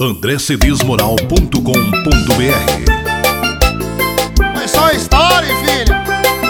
andrecedesmoral.com.br. Foi só história, filha.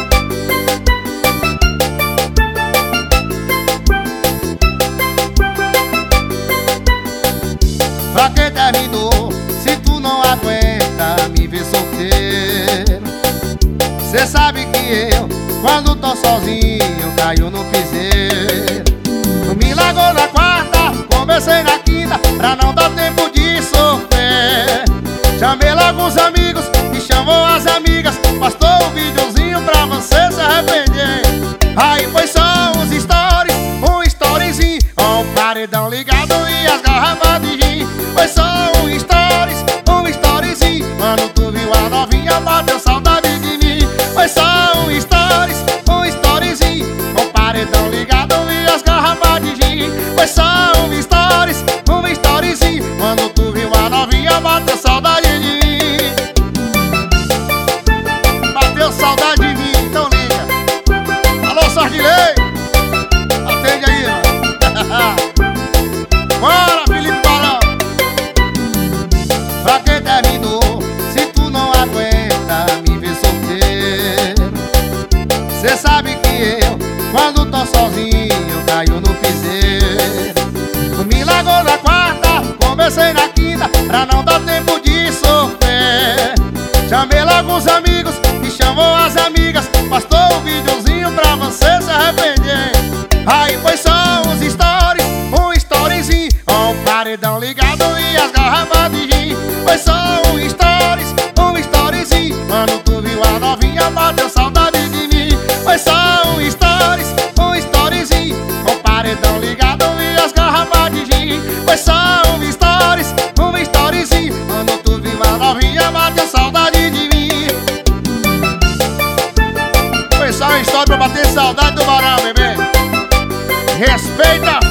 Pra quem terminou, se tu não aguenta me ver solteiro, cê sabe que eu, quando tô sozinho, caio no piseiro. Tu me largou na quarta, conversei na quinta, pra não dar tempo de sofrer. Chamei logo os amigos, me chamou as amigas, postou um videozinho pra você se arrepender. Aí foi só uns stories, um storyzinho, com o paredão ligado e as garrafas de gin. Foi só um storyzinho, quando tu viu a novinha, bateu saudade de mim. Foi só um storyzinho, com o paredão ligado e as garrafas de gin. Foi só um storyzinho, quando tu viu a novinha, bateu saudade de mim. Bateu saudade de mim, então liga. Alô, Sardilei, atende aí, ó. Bora, Felipe Barão. Pra quem terminou, se tu não aguenta me ver solteiro, cê sabe que eu, quando tô sozinho, caio no piseiro. Tu me largou na quarta, conversei na quinta, pra não dar tempo de sofrer. Chamei logo os amigos, me chamou as amigas, postou um videozinho pra você se arrepender. Aí foi só uns stories, um storyzinho, com o paredão ligado e as garrafas de gin. Foi só um storyzinho, quando tu viu a novinha, bateu saudade de mim. Foi só um storyzinho, com o paredão ligado e as garrafas de gin. Foi só um storyzinho, quando tu viu a novinha, bateu saudade de mim. Foi só uma história pra bater saudade do Barão, bebê. Respeita